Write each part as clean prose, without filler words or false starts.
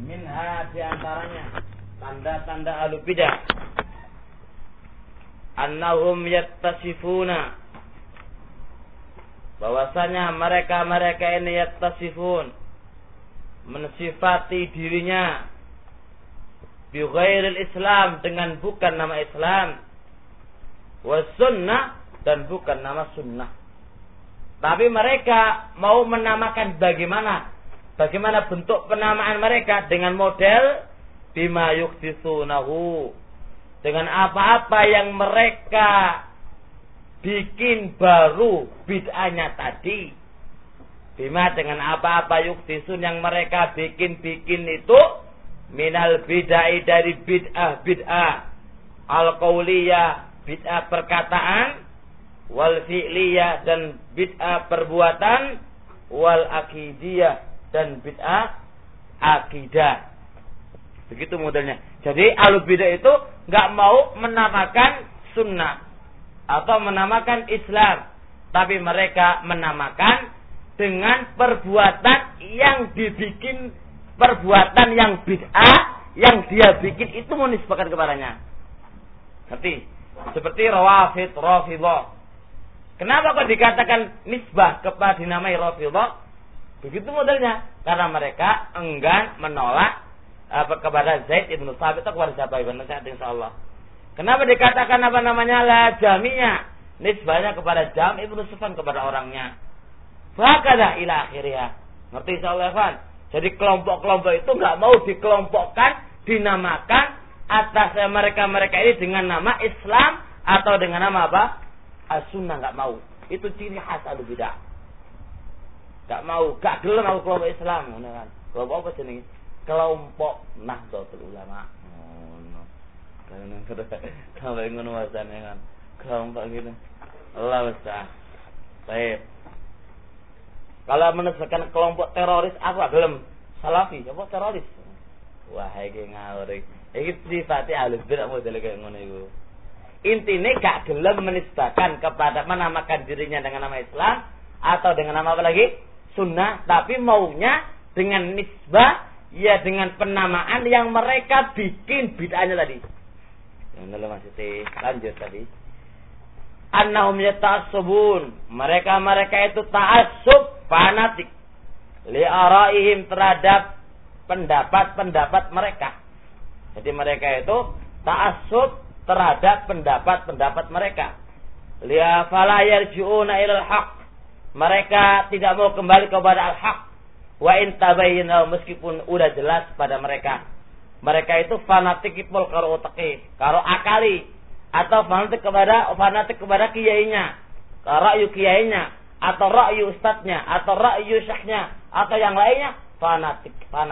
Minha di antaranya tanda-tanda ahlu bidah annahum yattasifuna, bahwasanya mereka ini yattasifun, mensifati dirinya bi ghairil Islam, dengan bukan nama Islam, was sunnah, dan bukan nama sunnah. Tapi mereka mau menamakan bagaimana bentuk penamaan mereka, dengan model bima yuhditsunahu, dengan apa-apa yang mereka bikin baru bid'ahnya tadi. Bima, dengan apa-apa yuhditsun yang mereka bikin itu, minal bid'ah, dari bid'ah al-qauliyah, bid'ah perkataan, wal fi'liyah, dan bid'ah perbuatan, wal akidiyah, dan bid'ah akidah. Begitu modelnya. Jadi ahlu bidah itu nggak mau menamakan sunnah atau menamakan Islam, tapi mereka menamakan dengan perbuatan yang dibikin, perbuatan yang bid'ah yang dia bikin itu menisbahkan kepadanya. Seperti Rafidhah. Kenapa kok dikatakan nisbah kepada dinamai Rafidhah? Begitu modelnya. Karena mereka enggan menolak kepada Zaid ibn Thabit, atau kepada siapa ibn Sa'ad, insyaallah. Kenapa dikatakan la Jamiyah? Nisbahnya kepada Jam ibn Sufyan, kepada orangnya. Fakada ila akhirnya. Ngerti insyaallah, Evan? Jadi kelompok-kelompok itu enggak mau dikelompokkan, dinamakan atas mereka ini dengan nama Islam atau dengan nama apa? As-Sunnah, enggak mau. Itu ciri khas ahlu bidah. Enggak mau, enggak gelem aku kelompok Islam, ngono kan. Kelompok apa jenenge? Kelompok Nahdlatul Ulama. Sampai ngono wasane kan. Kelompok gitu. Allah Ustaz. Baik. Kalau menisbahkan kelompok teroris, aku gelem. Salafi, apa teroris? Wah, iki ngawur iki. Iki sifate ahli bidah model kayak ngono iku. Intine gak gelem menisbahkan kepada, menamakan dirinya dengan nama Islam atau dengan nama apa lagi? Sunnah, tapi maunya dengan nisbah, ya dengan penamaan yang mereka bikin bid'ahnya tadi. Yang dulu masih lanjut tadi. Annahum yata'assubun, mereka itu ta'assub, fanatik, li araihim, terhadap pendapat mereka. Jadi mereka itu ta'assub terhadap pendapat mereka. Li fala yarji'una ilal haq, mereka tidak mau kembali kepada al-haq. Wa in tabayyana, meskipun udah jelas pada mereka. Mereka itu fanatik ipul karo utaki, karo akali, atau fanatik kepada kiainya, ra'yu kiainya, atau ra'yu ustadznya, atau ra'yu syekhnya, atau yang lainnya, fanatik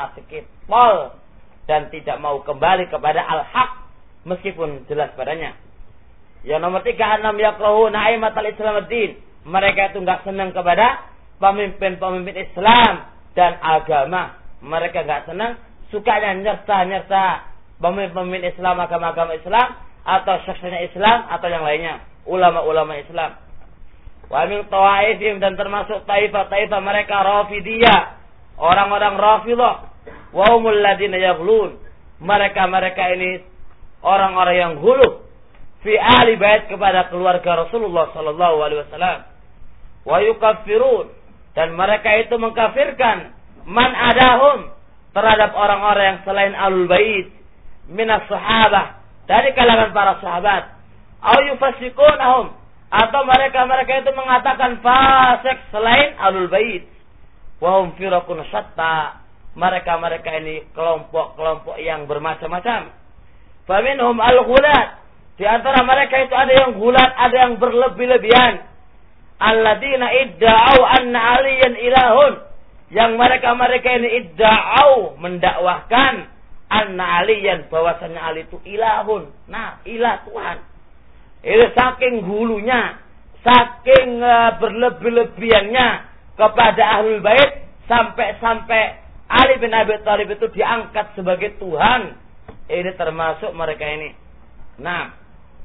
ipul, dan tidak mau kembali kepada al-haq meskipun jelas padanya. Yang nomor 3, annam yakrahuna aimatal islamiddin, mereka itu enggak senang kepada pemimpin Islam dan agama. Mereka enggak senang, sukanya nyerta pemimpin Islam, agama Islam, atau syekhnya Islam, atau yang lainnya, ulama-ulama Islam. Wa min tawaifihim, dan termasuk taifah mereka Rafidiyah, orang-orang Rafidhah. Wa humul ladina yaghlun, mereka ini orang-orang yang ghuluh fi ahli bait, kepada keluarga Rasulullah sallallahu alaihi wasallam. Wa yukaffirun, dan mereka itu mengkafirkan man adahum, terhadap orang-orang yang selain ahlul bait, minas sahabah, dari kalangan para sahabat. Au yufasiqunahum, atau mereka itu mengatakan fasik selain ahlul bait. Wa hum firaqun syatta, mereka ini kelompok-kelompok yang bermacam-macam. Faminhum al-ghulat, di antara mereka itu ada yang gulat, ada yang berlebih-lebihan. Alladzina idda'au anna aliyan ilahun, yang mereka ini idda'au, mendakwahkan anna aliyan, bahwasanya Ali itu ilahun, nah ilah Tuhan. Itu saking hulunya, saking berlebih-lebihannya kepada ahlul bait, sampai Ali bin Abi Thalib itu diangkat sebagai Tuhan. Ini termasuk mereka ini. Nah,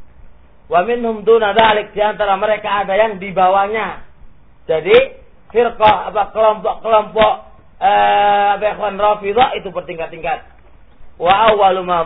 wa minhum duna dzalik, di antara mereka ada yang di bawahnya. Jadi firqah, kelompok-kelompok Rafidhah itu bertingkat-tingkat. Wa awwalu ma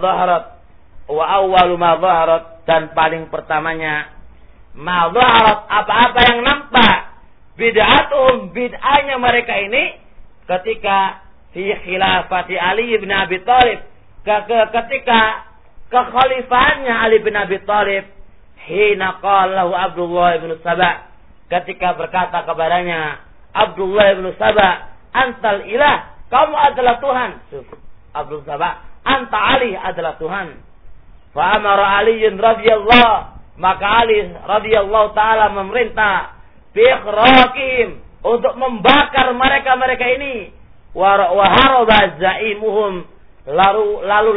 dhaharat dan paling pertamanya ma dhaharat apa-apa yang nampak bid'ahnya mereka ini ketika fi khilafati Ali bin Abi Thalib ketika kekhalifahannya Ali bin Abi Thalib hina qala Abdullah bin Saba ketika berkata kepadanya Abdullah bin Saba antal ilah kamu adalah Tuhan. Abdul Saba anta Ali adalah Tuhan. Fa amara Ali radhiyallahu maka Ali radhiyallahu taala memerintah bi ikhraqihim untuk membakar mereka ini wa haraba zaimuhum lalu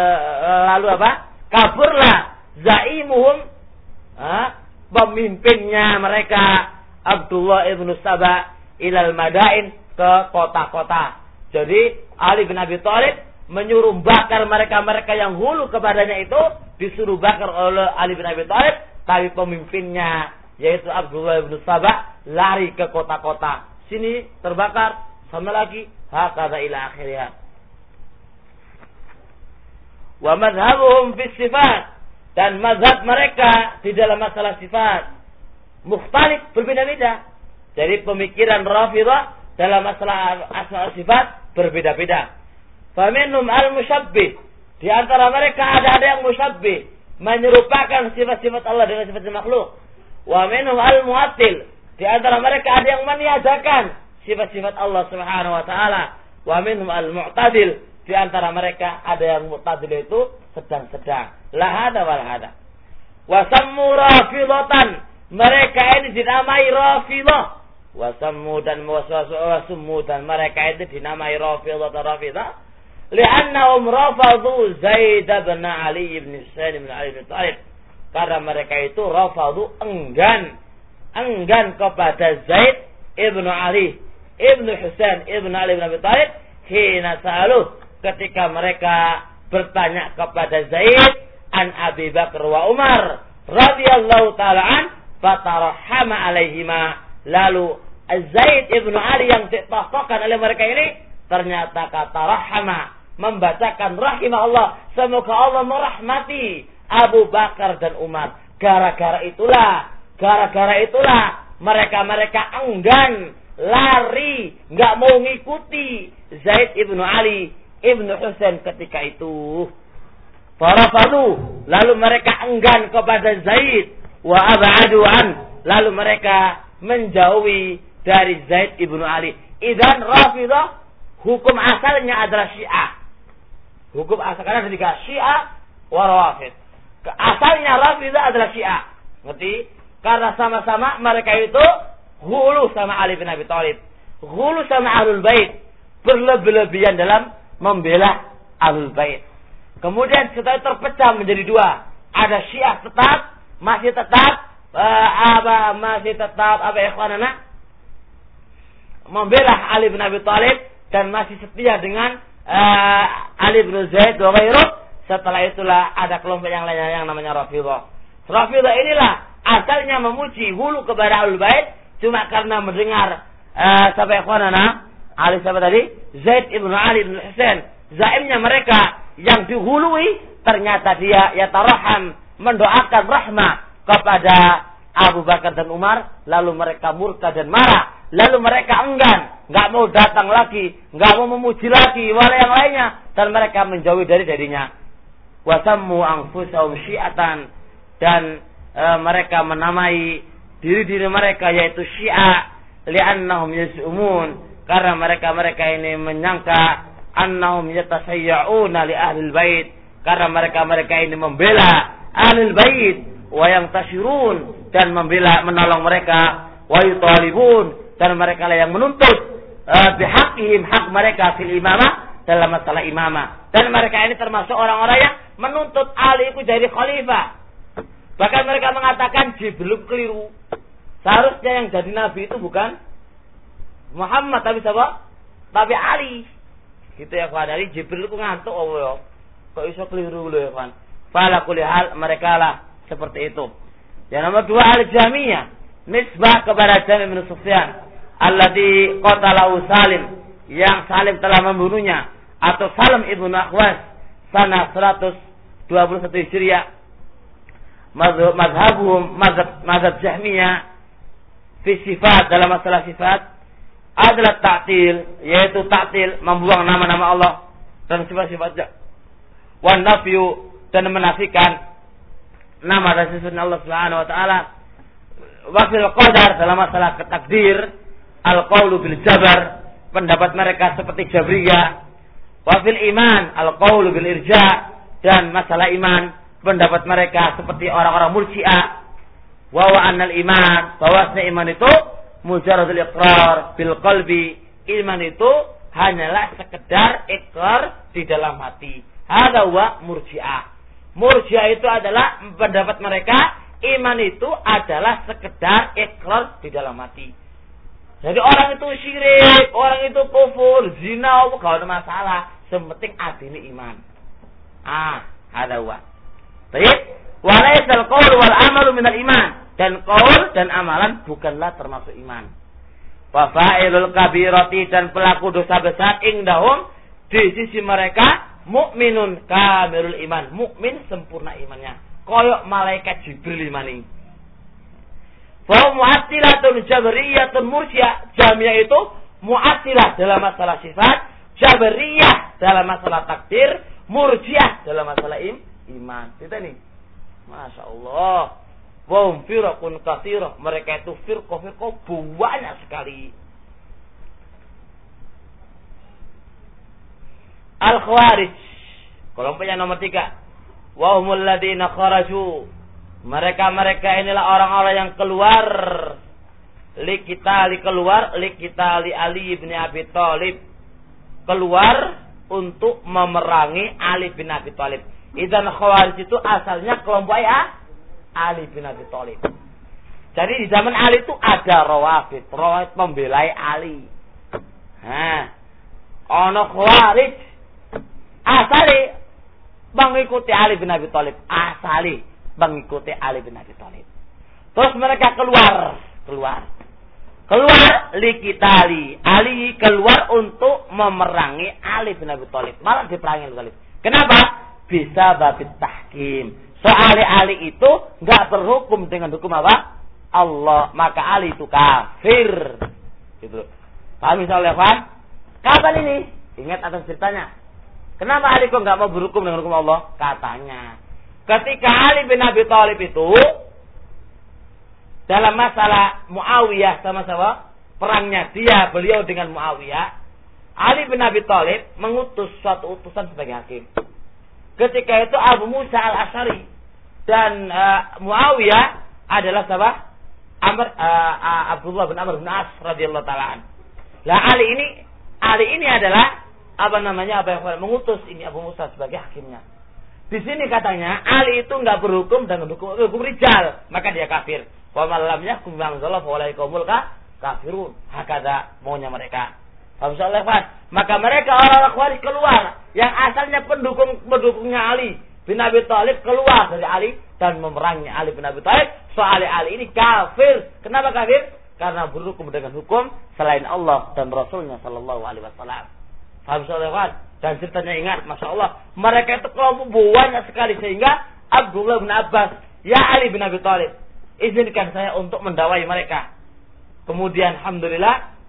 kaburlah zaimuhum pemimpinnya mereka Abdullah ibn Saba ilal madain ke kota-kota. Jadi Ali bin Abi Thalib menyuruh bakar mereka yang hulu kepadanya itu disuruh bakar oleh Ali bin Abi Thalib, tapi pemimpinnya yaitu Abdullah bin Saba lari ke kota-kota. Sini terbakar, sama lagi hakadha ila akhirnya. Wa madhhabuhum fi sifat dan mazhab mereka di dalam masalah sifat mukhtalif berbeda-beda. Jadi pemikiran Rafidhah dalam masalah asma sifat berbeda-beda. Faminhum al-musyabbih, di antara mereka ada yang musyabbih, menyerupakan sifat-sifat Allah dengan sifat makhluk. Wa minhum al-mu'attil, di antara mereka ada yang meniadakan sifat-sifat Allah Subhanahu wa taala. Wa minhum al-mu'tadil, di antara mereka ada yang mu'tadil itu sedang-sedang. La hada wal hada. Wa sammu rafidatan, mereka ini dinamai Rafidhah. Wasammu dan wasummu dan mereka itu dinamai Rafidah li'annahum rafadhu Zaid bin Ali bin Husain bin Ali bin Thalib, karena mereka itu rafadhu enggan kepada Zaid ibn Ali ibn Husain ibn Ali bin Abi Thalib hina sa'aluh ketika mereka bertanya kepada Zaid an Abi Bakar wa Umar radhiyallahu ta'ala an fatarahama alaihima. Lalu Zaid ibn Ali yang ditokohkan oleh mereka ini ternyata kata rahmah, membacakan rahimah Allah, semoga Allah merahmati Abu Bakar dan Umar. Gara-gara itulah mereka enggan, lari, nggak mau ngikuti Zaid ibn Ali ibn Husain ketika itu. Farafadu, lalu mereka enggan kepada Zaid, wa ab'adu an, lalu mereka menjauhi dari Zaid ibnu Ali. Idzan Rafidhah hukum asalnya adalah Syiah. Hukum asal karena ada tiga Syiah wa Rawafid. Asalnya Rafidhah adalah Syiah. Ngerti? Karena sama-sama mereka itu hulu sama Ali bin Abi Thalib, hulu sama Ahlul Bait, berlebih-lebihan dalam membela Ahlul Bait. Kemudian setelah terpecah menjadi dua, ada Syiah masih tetap ikhwanana membela Ali bin Abi Thalib dan masih setia dengan Ali bin Zaid wa ghairuh. Setelah itulah ada kelompok yang lainnya yang namanya Rafidhah. Rafidhah inilah asalnya memuji hulu kepada Ahlul Bait cuma karena mendengar sampai ikhwanana Ali siapa tadi? Zaid ibn Ali bin Husain. Zaimnya mereka yang dihului ternyata dia yataraham, mendoakan rahmah kepada Abu Bakar dan Umar, lalu mereka murka dan marah, lalu mereka enggan, nggak mau datang lagi, nggak mau memuji lagi wala yang lainnya, dan mereka menjauhi darinya. Wasammu anfusahum syi'atan, dan mereka menamai diri mereka yaitu Syiah, li'annahum yaz'umun, karena mereka ini menyangka annahum yatasayya'una li ahlil bait, karena mereka ini membela ahlul bait, wa yang tasyirun, dan menolong mereka, wa yutalibun, dan mereka lah yang menuntut bihaqihim, hak mereka fil imamah, dalam masalah imamah. Dan mereka ini termasuk orang-orang yang menuntut Ali itu jadi khalifah. Bahkan mereka mengatakan Jibril keliru, seharusnya yang jadi nabi itu bukan Muhammad tapi siapa? Tapi Ali. Gitu ya kawan, dari Jibril itu ngantuk ya. Kok iso keliru lho ya kawan. Fala kulli hal mereka lah seperti itu. Yang nomor dua al-Jamiyah, nisbah kepada Jami' bin Sufyan alladzi qatalahu Salim, yang Salim telah membunuhnya, atau Salim ibnu Akhwas sana 121 Hijriah. Mazhab Jahmiyah fi sifat, dalam masalah sifat adalah ta'til, yaitu ta'til membuang nama-nama Allah dan sifat-sifatnya, wan nafyu, dan menafikan nama dan sifat Allah Subhanahu wa taala. Wa fil qadar, dalam masalah takdir, al-qaulu bil jabar, pendapat mereka seperti Jabriyah. Wa fil iman, al-qaulu bil irja, dan masalah iman, pendapat mereka seperti orang-orang Murji'ah. Wa annal iman, bahwasanya iman itu mujarradul iqrar bil qalbi, iman itu hanyalah sekedar ikrar di dalam hati. Hadza wa Murji'ah. Murji'ah itu adalah pendapat mereka, iman itu adalah sekedar ikrar di dalam hati. Jadi orang itu syirik, orang itu kufur, zina, apa gak ada masalah, sepenting adine iman. Hadza wa. Baik, wa laysal qaul wal amalu minal iman, dan qaul dan amalan bukanlah termasuk iman. Wa fa'ilul kabirati, dan pelaku dosa besar indahum, di sisi mereka, mukminun kamilul iman, mukmin sempurna imannya, koyok malaikat Jibril imani. Fa mu'attilatun jabariyatun murji'ah, Jahmiyah itu mu'attilah dalam masalah sifat, jabariyah dalam masalah takdir, murji'ah dalam masalah iman. Kita nih, masya Allah. Wahum firqun katsirah, mereka itu firqah banyak sekali. Al-Khawarij, kelompoknya nomor 3. Wahumul ladina kharaju, mereka inilah orang-orang yang keluar li Ali bin Abi Thalib, keluar untuk memerangi Ali bin Abi Thalib. Idzan Khawarij itu asalnya kelompok Ali bin Abi Thalib. Jadi di zaman Ali itu ada Rawafid membelai Ali. Ono Khawarij asali mengikuti Ali bin Abi Thalib, Terus mereka keluar likitali Ali, keluar untuk memerangi Ali bin Abi Thalib, malah diperangi Ali. Kenapa? Bisa babit tahkim. Soalnya Ali itu enggak berhukum dengan hukum apa? Allah, maka Ali itu kafir. Gitu. Paham misalnya, Pak? Kapan ini? Ingat atas ceritanya. Kenapa Ali kok enggak mau berhukum dengan hukum Allah? Katanya, ketika Ali bin Abi Thalib itu dalam masalah Muawiyah sama-sama perangnya beliau dengan Muawiyah, Ali bin Abi Thalib mengutus suatu utusan sebagai hakim. Ketika itu Abu Musa al-Asy'ari dan Muawiyah adalah siapa? Abdullah bin Amr bin As radhiyallahu ta'ala. Lah Ali ini adalah mengutus ini Abu Musa sebagai hakimnya. Di sini katanya Ali itu enggak berhukum dan hukum rijal, maka dia kafir. Wa man lam yahkum bima anzalallahu fa ulaika humul kafirun. Hakada maunya mereka. Insyaallah, maka mereka orang-orang Khawarij keluar yang asalnya pendukungnya Ali bin Abi Thalib, keluar dari Ali dan memerangi Ali bin Abi Thalib. Soalnya Ali ini kafir. Kenapa kafir? Karena berhukum dengan hukum selain Allah dan Rasulnya sallallahu alaihi wasallam. Paham saudara? Dan ceritanya ingat, masya Allah, mereka itu kelompok banyak sekali, sehingga Abdullah bin Abbas, ya Ali bin Abi Thalib, izinkan saya untuk mendawai mereka. Kemudian alhamdulillah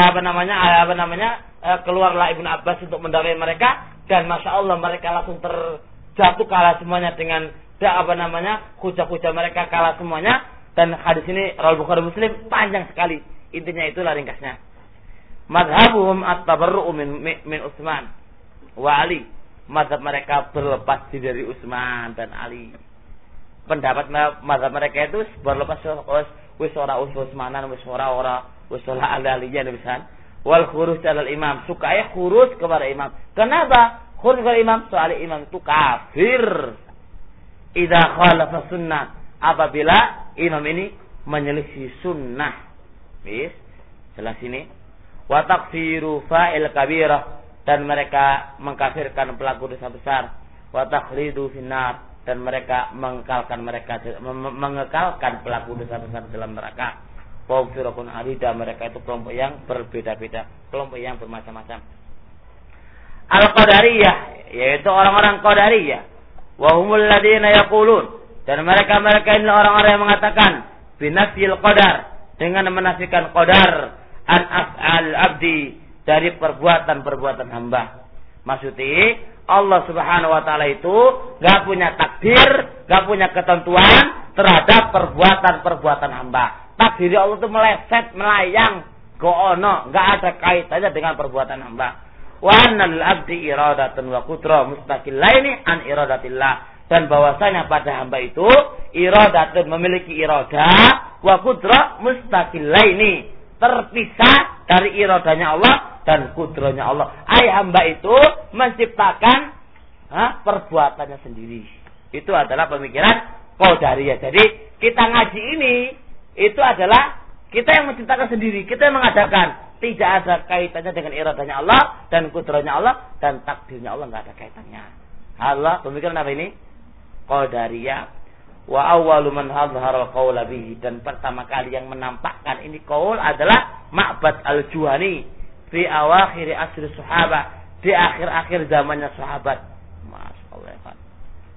keluarlah Ibnu Abbas untuk mendawai mereka, dan masya Allah mereka langsung terjatuh, kalah semuanya dengan hujah-hujah mereka kalah semuanya. Dan hadis ini riwayat Bukhari Muslim, panjang sekali, intinya itulah ringkasnya. Mazhabuhum at-tabarru'u min Utsman wa Ali, mazhab mereka berlepas diri dari Utsman dan Ali. Pendapat mazhab mereka itu berlepas wis ora Utsmanan, wis ora aliyan pisan. Wal khuruj alal imam, sukanya khuruj kepada imam. Kenapa khuruj kepada imam? Soalnya imam itu kafir. Idza khalafa sunnah, apabila imam ini menyelisih sunnah. Bis, jelas ini. Wa takfiru fa'il kabirah, dan mereka mengkafirkan pelaku dosa besar. Wa takhlidu finnar, dan mereka mengekalkan pelaku dosa besar dalam neraka. Wa firqun arida, mereka itu kelompok yang berbeda-beda, kelompok yang bermacam-macam. Al-Qadariyah, yaitu orang-orang Qadariyah. Wa humul ladzina yaqulun, dan mereka ini orang-orang yang mengatakan binafsil qadar, dengan menafikan qadar an af'al abdi, dari perbuatan-perbuatan hamba. Maksudnya Allah Subhanahu wa taala itu enggak punya takdir, enggak punya ketentuan terhadap perbuatan-perbuatan hamba. Takdir Allah itu meleset, melayang, goono, enggak ada kaitannya dengan perbuatan hamba. Wa annal abdi iradatun wa qudrah mustaqillaini an iradatillah, dan bahwasanya pada hamba itu iradatun, memiliki iradah, wa qudrah mustaqillaini, terpisah dari iradanya Allah dan kudrahnya Allah. Hamba itu menciptakan perbuatannya sendiri. Itu adalah pemikiran Qadariyah. Jadi kita ngaji ini itu adalah kita yang menciptakan sendiri, kita yang mengadakan. Tidak ada kaitannya dengan iradanya Allah dan kudrahnya Allah dan takdirnya Allah, enggak ada kaitannya. Allah, pemikiran apa ini? Qadariyah. Wa awwalu man hadhara al-qaula bihi, dan pertama kali yang menampakkan ini qaul adalah Ma'bad al-Juhani fi awakhir asri sahabat, di akhir-akhir zamannya sahabat. Masyaallah ya kan.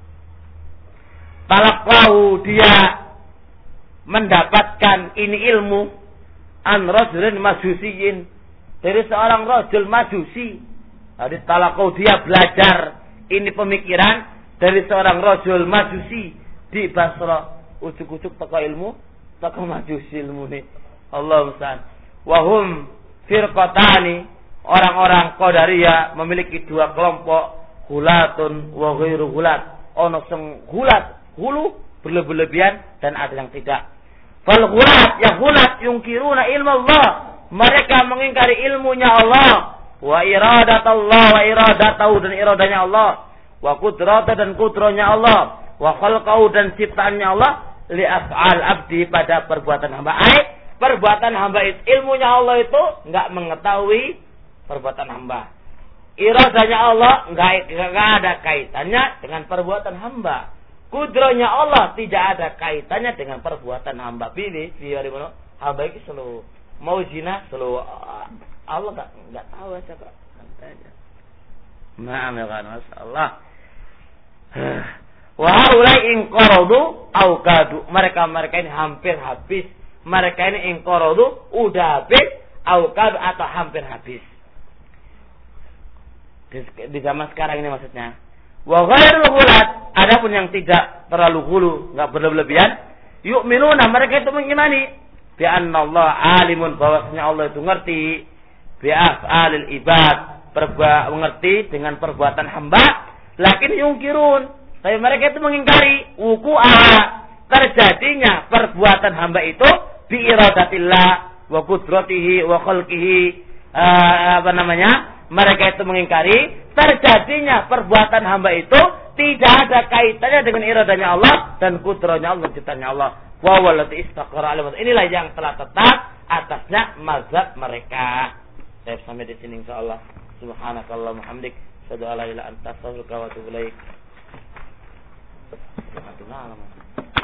Talaqahu, dia mendapatkan ini ilmu an rajulin majusiyin, dari seorang rajul majusi. Jadi talaqahu, dia belajar ini pemikiran dari seorang rajul majusi di Basra. Ujuk-ujuk toko ilmu, toko majusi ilmu nih. Allah musta'an. Wahum firqatani, orang-orang Qadariyah memiliki dua kelompok, hulatun wa ghairu hulat. Ono sing hulat, hulu, berlebihan, dan ada yang tidak. Fal hulat, yang hulat yungkiruna ilmu Allah, mereka mengingkari ilmunya Allah, wa iradatullah, wa iradatahu, dan iradanya Allah, wa qudrata, dan kudrahnya Allah, wa khalqahu, dan ciptaannya Allah, li af'al abdi, pada perbuatan hamba. Perbuatan hamba itu, ilmunya Allah itu enggak mengetahui perbuatan hamba. Iradanya Allah enggak ada kaitannya dengan perbuatan hamba. Kudrahnya Allah tidak ada kaitannya dengan perbuatan hamba. Pilih mana hamba itu selalu mau zina, selalu Allah enggak tahu aja Pak. Santai. Maaf ya kan, masyaallah. Wa haulai in qaradu au kadu, mereka ini hampir habis. Mereka ini in qaradu udah habis, au kadu, atau hampir habis. Di zaman sekarang ini maksudnya. Wa ghairul hulat, adapun yang tidak terlalu hulu, enggak berlebihan, yu'minuna, mereka itu mengimani bi anna Allah alimun, bahwasanya Allah itu ngerti bi af'alil ibad, mengerti dengan perbuatan hamba, lakin yungkirun, tapi mereka itu mengingkari wuku'a, terjadinya perbuatan hamba itu bi iradatillah wa qudratihi wa khalqihi, mereka itu mengingkari terjadinya perbuatan hamba itu tidak ada kaitannya dengan iradanya Allah dan kudrahnya Allah, ciptaannya Allah. Wa wallati istaqara alamat, inilah yang telah tetap atasnya mazhab mereka. Saya sampai di sini insyaallah. Subhanakallahumma hamdik, asyhadu an la ilaha illa anta, astaghfiruka wa atubu ilaik.